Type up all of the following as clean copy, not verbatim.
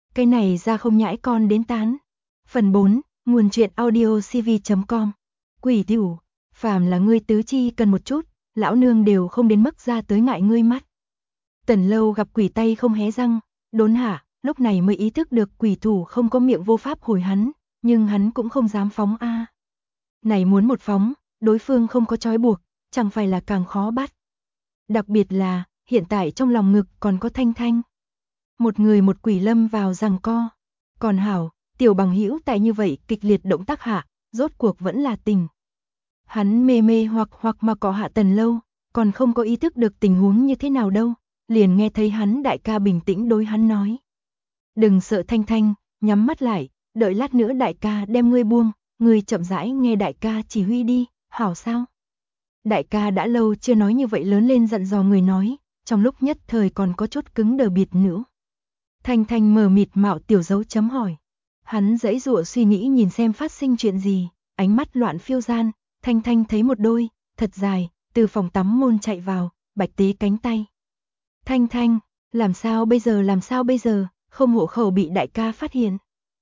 Cái này ra không nhãi con đến tán. Phần 4, nguồn truyện audio cv.com. Quỷ tiểu, phàm là ngươi tứ chi cần một chút, lão nương đều không đến mức ra tới ngại ngươi mắt. Tần Lâu gặp quỷ tay không hé răng, đốn hạ, lúc này mới ý thức được quỷ thủ không có miệng vô pháp hồi hắn, nhưng hắn cũng không dám phóng a. Này muốn một phóng, đối phương không có trói buộc, chẳng phải là càng khó bắt. Đặc biệt là, hiện tại trong lòng ngực còn có Thanh Thanh. Một người một quỷ lâm vào giằng co. Còn hảo, tiểu bằng hữu tại như vậy kịch liệt động tác hạ, rốt cuộc vẫn là tình. Hắn mê mê hoặc mà có hạ Tần Lâu, còn không có ý thức được tình huống như thế nào đâu, liền nghe thấy hắn đại ca bình tĩnh đối hắn nói. Đừng sợ Thanh Thanh, nhắm mắt lại, đợi lát nữa đại ca đem ngươi buông, ngươi chậm rãi nghe đại ca chỉ huy đi, hảo sao? Đại ca đã lâu chưa nói như vậy lớn lên dặn dò người nói, trong lúc nhất thời còn có chút cứng đờ biệt nữ. Thanh Thanh mờ mịt mạo tiểu dấu chấm hỏi. Hắn giãy giụa suy nghĩ nhìn xem phát sinh chuyện gì, ánh mắt loạn phiêu gian, Thanh Thanh thấy một đôi, thật dài, từ phòng tắm môn chạy vào, bạch tế cánh tay. Thanh Thanh, làm sao bây giờ, không hộ khẩu bị đại ca phát hiện.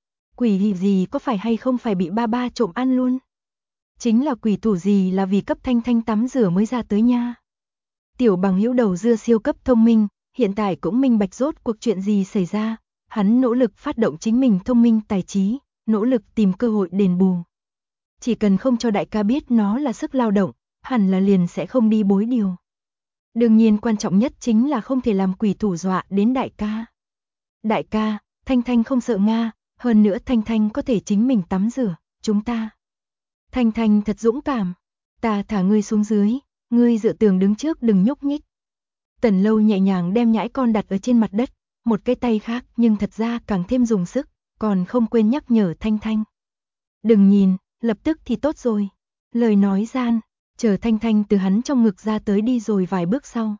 Quỷ gì có phải hay không phải bị ba ba trộm ăn luôn. Chính là quỷ thủ gì là vì cấp Thanh Thanh tắm rửa mới ra tới nha. Tiểu bằng hữu đầu dưa siêu cấp thông minh, hiện tại cũng minh bạch rốt cuộc chuyện gì xảy ra, hắn nỗ lực phát động chính mình thông minh tài trí, nỗ lực tìm cơ hội đền bù. Chỉ cần không cho đại ca biết nó là sức lao động, hẳn là liền sẽ không đi bối điều. Đương nhiên quan trọng nhất chính là không thể làm quỷ thủ dọa đến đại ca. Đại ca, Thanh Thanh không sợ Nga, hơn nữa Thanh Thanh có thể chính mình tắm rửa, chúng ta. Thanh Thanh thật dũng cảm, ta thả ngươi xuống dưới, ngươi dựa tường đứng trước đừng nhúc nhích. Tần Lâu nhẹ nhàng đem nhãi con đặt ở trên mặt đất, một cái tay khác nhưng thật ra càng thêm dùng sức, còn không quên nhắc nhở Thanh Thanh. Đừng nhìn, lập tức thì tốt rồi. Lời nói gian, chờ Thanh Thanh từ hắn trong ngực ra tới đi rồi vài bước sau.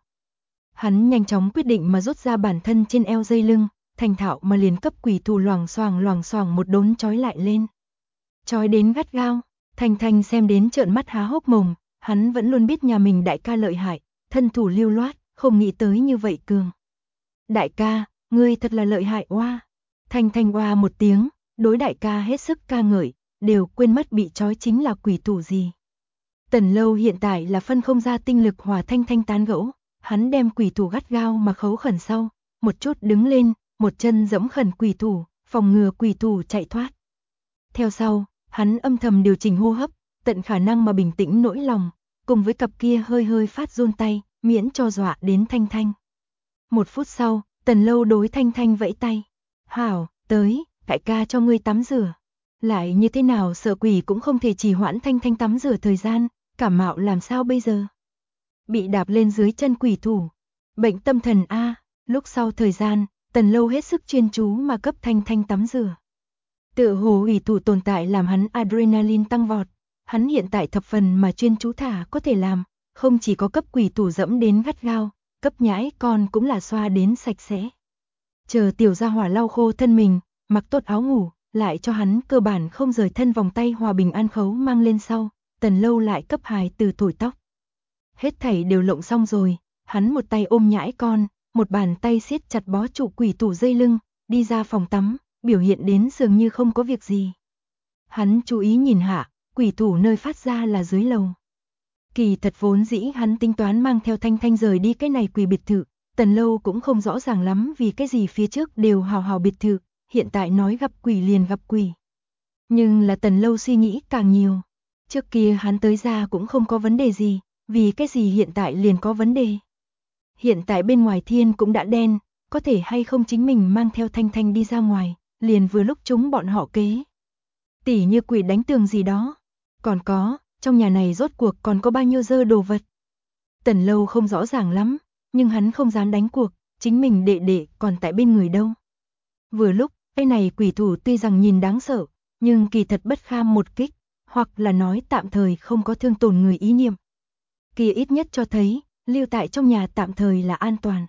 Hắn nhanh chóng quyết định mà rút ra bản thân trên eo dây lưng, thành thạo mà liền cấp quỷ thủ loằng xoàng một đốn trói lại lên. Trói đến gắt gao, Thanh Thanh xem đến trợn mắt há hốc mồm, hắn vẫn luôn biết nhà mình đại ca lợi hại, thân thủ lưu loát, không nghĩ tới như vậy cường. Đại ca, ngươi thật là lợi hại oa. Thanh Thanh oa một tiếng, đối đại ca hết sức ca ngợi, đều quên mất bị trói chính là quỷ thủ gì. Tần Lâu hiện tại là phân không ra tinh lực hòa Thanh Thanh tán gẫu, hắn đem quỷ thủ gắt gao mà khấu khẩn sau, một chút đứng lên, một chân giẫm khẩn quỷ thủ, phòng ngừa quỷ thủ chạy thoát. Theo sau, hắn âm thầm điều chỉnh hô hấp, tận khả năng mà bình tĩnh nỗi lòng, cùng với cặp kia hơi hơi phát run tay, miễn cho dọa đến Thanh Thanh. Một phút sau, Tần Lâu đối Thanh Thanh vẫy tay. Hảo, tới, đại ca cho ngươi tắm rửa. Lại như thế nào sợ quỷ cũng không thể trì hoãn Thanh Thanh tắm rửa thời gian, cảm mạo làm sao bây giờ? Bị đạp lên dưới chân quỷ thủ. Bệnh tâm thần A, lúc sau thời gian, Tần Lâu hết sức chuyên chú mà cấp Thanh Thanh tắm rửa. Tựa hồ quỷ thủ tồn tại làm hắn adrenaline tăng vọt. Hắn hiện tại thập phần mà chuyên chú thả có thể làm, không chỉ có cấp quỷ thủ dẫm đến gắt gao, cấp nhãi con cũng là xoa đến sạch sẽ. Chờ tiểu gia hỏa lau khô thân mình, mặc tốt áo ngủ, lại cho hắn cơ bản không rời thân vòng tay hòa bình an khấu mang lên sau, Tần Lâu lại cấp hài từ thổi tóc. Hết thảy đều lộng xong rồi, hắn một tay ôm nhãi con, một bàn tay siết chặt bó trụ quỷ thủ dây lưng, đi ra phòng tắm, biểu hiện đến dường như không có việc gì. Hắn chú ý nhìn hạ, quỷ thủ nơi phát ra là dưới lầu. Kỳ thật vốn dĩ hắn tính toán mang theo Thanh Thanh rời đi cái này quỷ biệt thự, Tần Lâu cũng không rõ ràng lắm vì cái gì phía trước đều hào hào biệt thự, hiện tại nói gặp quỷ liền gặp quỷ. Nhưng là Tần Lâu suy nghĩ càng nhiều. Trước kia hắn tới ra cũng không có vấn đề gì, vì cái gì hiện tại liền có vấn đề. Hiện tại bên ngoài thiên cũng đã đen, có thể hay không chính mình mang theo Thanh Thanh đi ra ngoài, liền vừa lúc chúng bọn họ kế. Tỉ như quỷ đánh tường gì đó. Còn có, trong nhà này rốt cuộc còn có bao nhiêu dơ đồ vật. Tần Lâu không rõ ràng lắm, nhưng hắn không dám đánh cuộc, chính mình đệ đệ còn tại bên người đâu. Vừa lúc, cái này quỷ thủ tuy rằng nhìn đáng sợ, nhưng kỳ thật bất kham một kích, hoặc là nói tạm thời không có thương tổn người ý niệm. Kỳ ít nhất cho thấy, lưu tại trong nhà tạm thời là an toàn.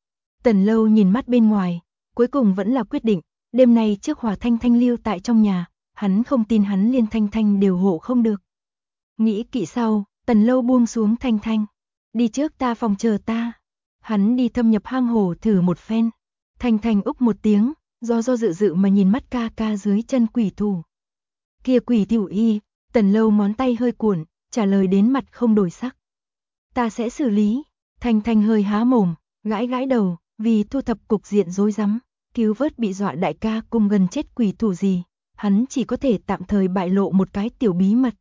Tần Lâu nhìn mắt bên ngoài, cuối cùng vẫn là quyết định, đêm nay trước hòa Thanh Thanh lưu tại trong nhà, hắn không tin hắn liên Thanh Thanh đều hộ không được. Nghĩ kỹ sau, Tần Lâu buông xuống Thanh Thanh. Đi trước ta phòng chờ ta. Hắn đi thâm nhập hang hổ thử một phen. Thanh Thanh úc một tiếng, do dự mà nhìn mắt ca ca dưới chân quỷ thủ. Kia quỷ tiểu y, Tần Lâu ngón tay hơi cuộn, trả lời đến mặt không đổi sắc. Ta sẽ xử lý. Thanh Thanh hơi há mồm, gãi gãi đầu, vì thu thập cục diện rối rắm, cứu vớt bị dọa đại ca cùng gần chết quỷ thủ gì, hắn chỉ có thể tạm thời bại lộ một cái tiểu bí mật.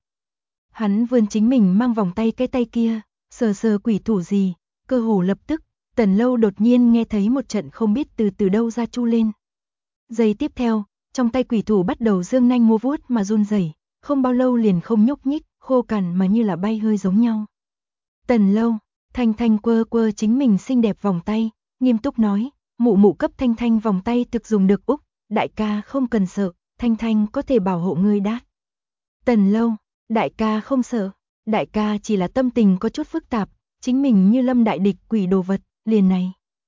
Hắn vươn chính mình mang vòng tay cái tay kia, sờ sờ quỷ thủ gì, cơ hồ lập tức, Tần Lâu đột nhiên nghe thấy một trận không biết từ đâu ra chu lên. Giây tiếp theo, trong tay quỷ thủ bắt đầu dương nanh múa vuốt mà run rẩy, không bao lâu liền không nhúc nhích, khô cằn mà như là bay hơi giống nhau. Tần Lâu, Thanh Thanh quơ quơ chính mình xinh đẹp vòng tay, nghiêm túc nói, mụ mụ cấp Thanh Thanh vòng tay thực dùng được Úc, đại ca không cần sợ, Thanh Thanh có thể bảo hộ ngươi đát. Tần Lâu, đại ca không sợ, đại ca chỉ là tâm tình có chút phức tạp, chính mình như lâm đại địch quỷ đồ vật, liền này.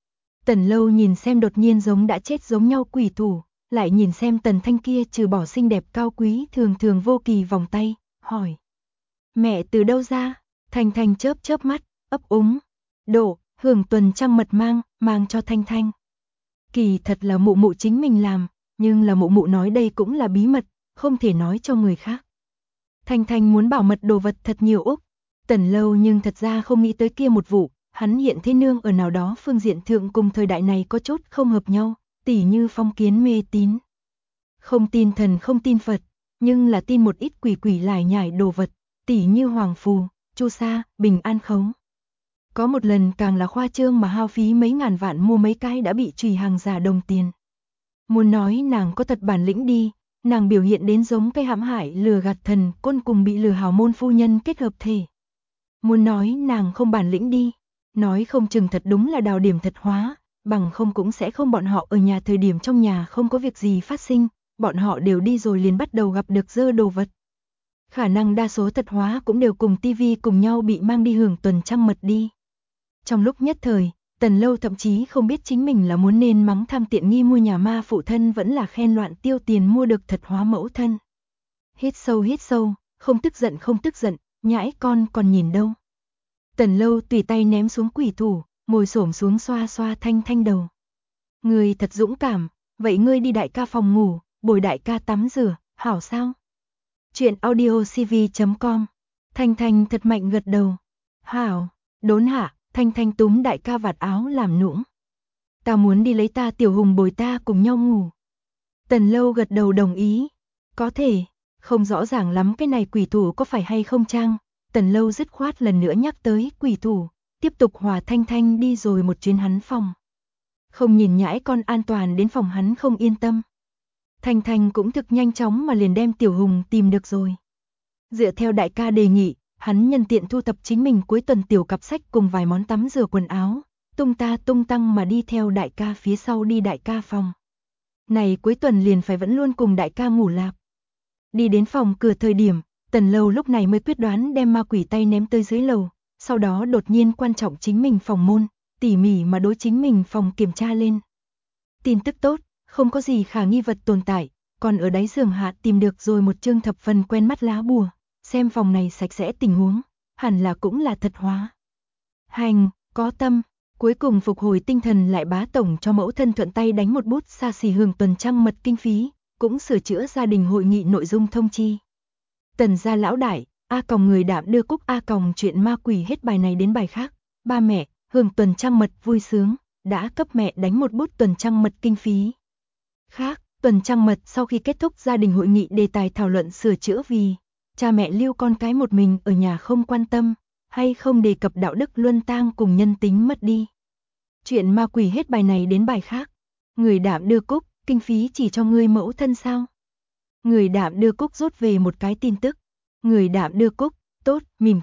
Tần Lâu nhìn xem đột nhiên giống đã chết giống nhau quỷ thủ, lại nhìn xem Tần Thanh kia trừ bỏ xinh đẹp cao quý thường vô kỳ vòng tay, hỏi. Mẹ từ đâu ra? Thanh Thanh chớp chớp mắt, ấp úng. Đổ, Hưởng Tuần Trăng mật mang cho Thanh Thanh. Kỳ thật là mụ mụ chính mình làm, nhưng là mụ mụ nói đây cũng là bí mật, không thể nói cho người khác. Thanh Thanh muốn bảo mật đồ vật thật nhiều Úc. Tần Lâu nhưng thật ra không nghĩ tới kia một vụ, hắn hiện thế nương ở nào đó phương diện thượng cùng thời đại này có chút không hợp nhau, tỉ như phong kiến mê tín. Không tin thần không tin Phật, nhưng là tin một ít quỷ lải nhải đồ vật, tỉ như hoàng phù, chu sa, bình an khống. Có một lần càng là khoa trương mà hao phí mấy ngàn vạn mua mấy cái đã bị trùy hàng giả đồng tiền. Muốn nói nàng có thật bản lĩnh đi, nàng biểu hiện đến giống cái hãm hại lừa gạt thần côn cùng bị lừa hào môn phu nhân kết hợp thể. Muốn nói nàng không bản lĩnh đi, nói không chừng thật đúng là đào điểm thật hóa, bằng không cũng sẽ không bọn họ ở nhà thời điểm trong nhà không có việc gì phát sinh, bọn họ đều đi rồi liền bắt đầu gặp được dơ đồ vật. Khả năng đa số thật hóa cũng đều cùng tivi cùng nhau bị mang đi hưởng tuần trăng mật đi. Trong lúc nhất thời, Tần Lâu thậm chí không biết chính mình là muốn nên mắng tham tiện nghi mua nhà ma phụ thân vẫn là khen loạn tiêu tiền mua được thật hóa mẫu thân. Hít sâu, không tức giận, nhãi con còn nhìn đâu. Tần Lâu tùy tay ném xuống quỷ thủ, ngồi xổm xuống xoa xoa Thanh Thanh đầu. Ngươi thật dũng cảm, vậy ngươi đi đại ca phòng ngủ, bồi đại ca tắm rửa, hảo sao? Chuyện audiocv.com. Thanh Thanh thật mạnh gật đầu. Hảo, đốn hạ, Thanh Thanh túm đại ca vạt áo làm nũng. Ta muốn đi lấy ta tiểu hùng bồi ta cùng nhau ngủ. Tần Lâu gật đầu đồng ý. Có thể, không rõ ràng lắm cái này quỷ thủ có phải hay không chăng? Tần Lâu dứt khoát lần nữa nhắc tới quỷ thủ, tiếp tục hòa Thanh Thanh đi rồi một chuyến hắn phòng. Không nhìn nhãi con an toàn đến phòng hắn không yên tâm. Thanh Thanh cũng thực nhanh chóng mà liền đem tiểu hùng tìm được rồi. Dựa theo đại ca đề nghị, hắn nhân tiện thu thập chính mình cuối tuần tiểu cặp sách cùng vài món tắm rửa quần áo, tung tăng mà đi theo đại ca phía sau đi đại ca phòng. Này cuối tuần liền phải vẫn luôn cùng đại ca ngủ lạp. Đi đến phòng cửa thời điểm, Tần Lâu lúc này mới quyết đoán đem ma quỷ tay ném tới dưới lầu, sau đó đột nhiên quan trọng chính mình phòng môn, tỉ mỉ mà đối chính mình phòng kiểm tra lên. Tin tức tốt, không có gì khả nghi vật tồn tại, còn ở đáy giường hạ tìm được rồi một chương thập phần quen mắt lá bùa, xem phòng này sạch sẽ tình huống, hẳn là cũng là thật hóa. Hành, có tâm, cuối cùng phục hồi tinh thần lại bá tổng cho mẫu thân thuận tay đánh một bút xa xỉ hưởng tuần trăng mật kinh phí, cũng sửa chữa gia đình hội nghị nội dung thông chi. Tần gia lão đại, A Còng người đạm đưa cúc A Còng chuyện ma quỷ hết bài này đến bài khác, ba mẹ, hưởng tuần trăng mật vui sướng, đã cấp mẹ đánh một bút tuần trăng mật kinh phí. Khác, tuần trăng mật sau khi kết thúc gia đình hội nghị đề tài thảo luận sửa chữa vì cha mẹ lưu con cái một mình ở nhà không quan tâm, hay không đề cập đạo đức luân tang cùng nhân tính mất đi. Chuyện ma quỷ hết bài này đến bài khác. Người đạm đưa cúc, kinh phí chỉ cho ngươi mẫu thân sao? Người đạm đưa cúc rút về một cái tin tức. Người đạm đưa cúc, tốt, mỉm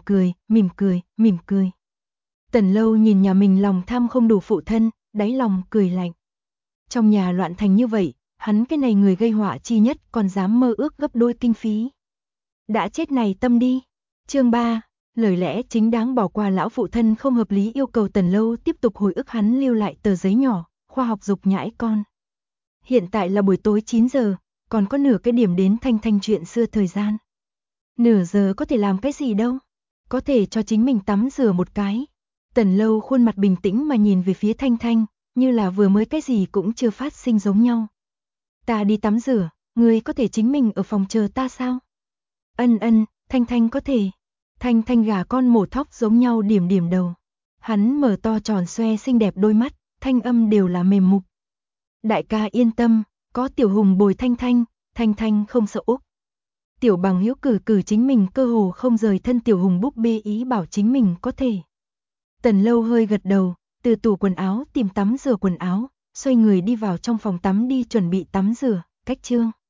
cười. Tần Lâu nhìn nhà mình lòng tham không đủ phụ thân, đáy lòng cười lạnh. Trong nhà loạn thành như vậy, hắn cái này người gây họa chi nhất còn dám mơ ước gấp đôi kinh phí. Đã chết này tâm đi. Chương 3, lời lẽ chính đáng bỏ qua lão phụ thân không hợp lý yêu cầu Tần Lâu tiếp tục hồi ức hắn lưu lại tờ giấy nhỏ, khoa học dục nhãi con. Hiện tại là buổi tối 9 giờ, còn có nửa cái điểm đến Thanh Thanh chuyện xưa thời gian. Nửa giờ có thể làm cái gì đâu, có thể cho chính mình tắm rửa một cái. Tần Lâu khuôn mặt bình tĩnh mà nhìn về phía Thanh Thanh, như là vừa mới cái gì cũng chưa phát sinh giống nhau. Ta đi tắm rửa, ngươi có thể chính mình ở phòng chờ ta sao? Ân, Thanh Thanh có thể. Thanh Thanh gà con mổ thóc giống nhau điểm điểm đầu. Hắn mở to tròn xoe xinh đẹp đôi mắt, thanh âm đều là mềm mục. Đại ca yên tâm, có Tiểu Hùng bồi Thanh Thanh, Thanh Thanh không sợ Úc. Tiểu Bằng Hữu cử chính mình cơ hồ không rời thân Tiểu Hùng búp bê ý bảo chính mình có thể. Tần Lâu hơi gật đầu, từ tủ quần áo tìm tắm rửa quần áo, xoay người đi vào trong phòng tắm đi chuẩn bị tắm rửa, cách chương.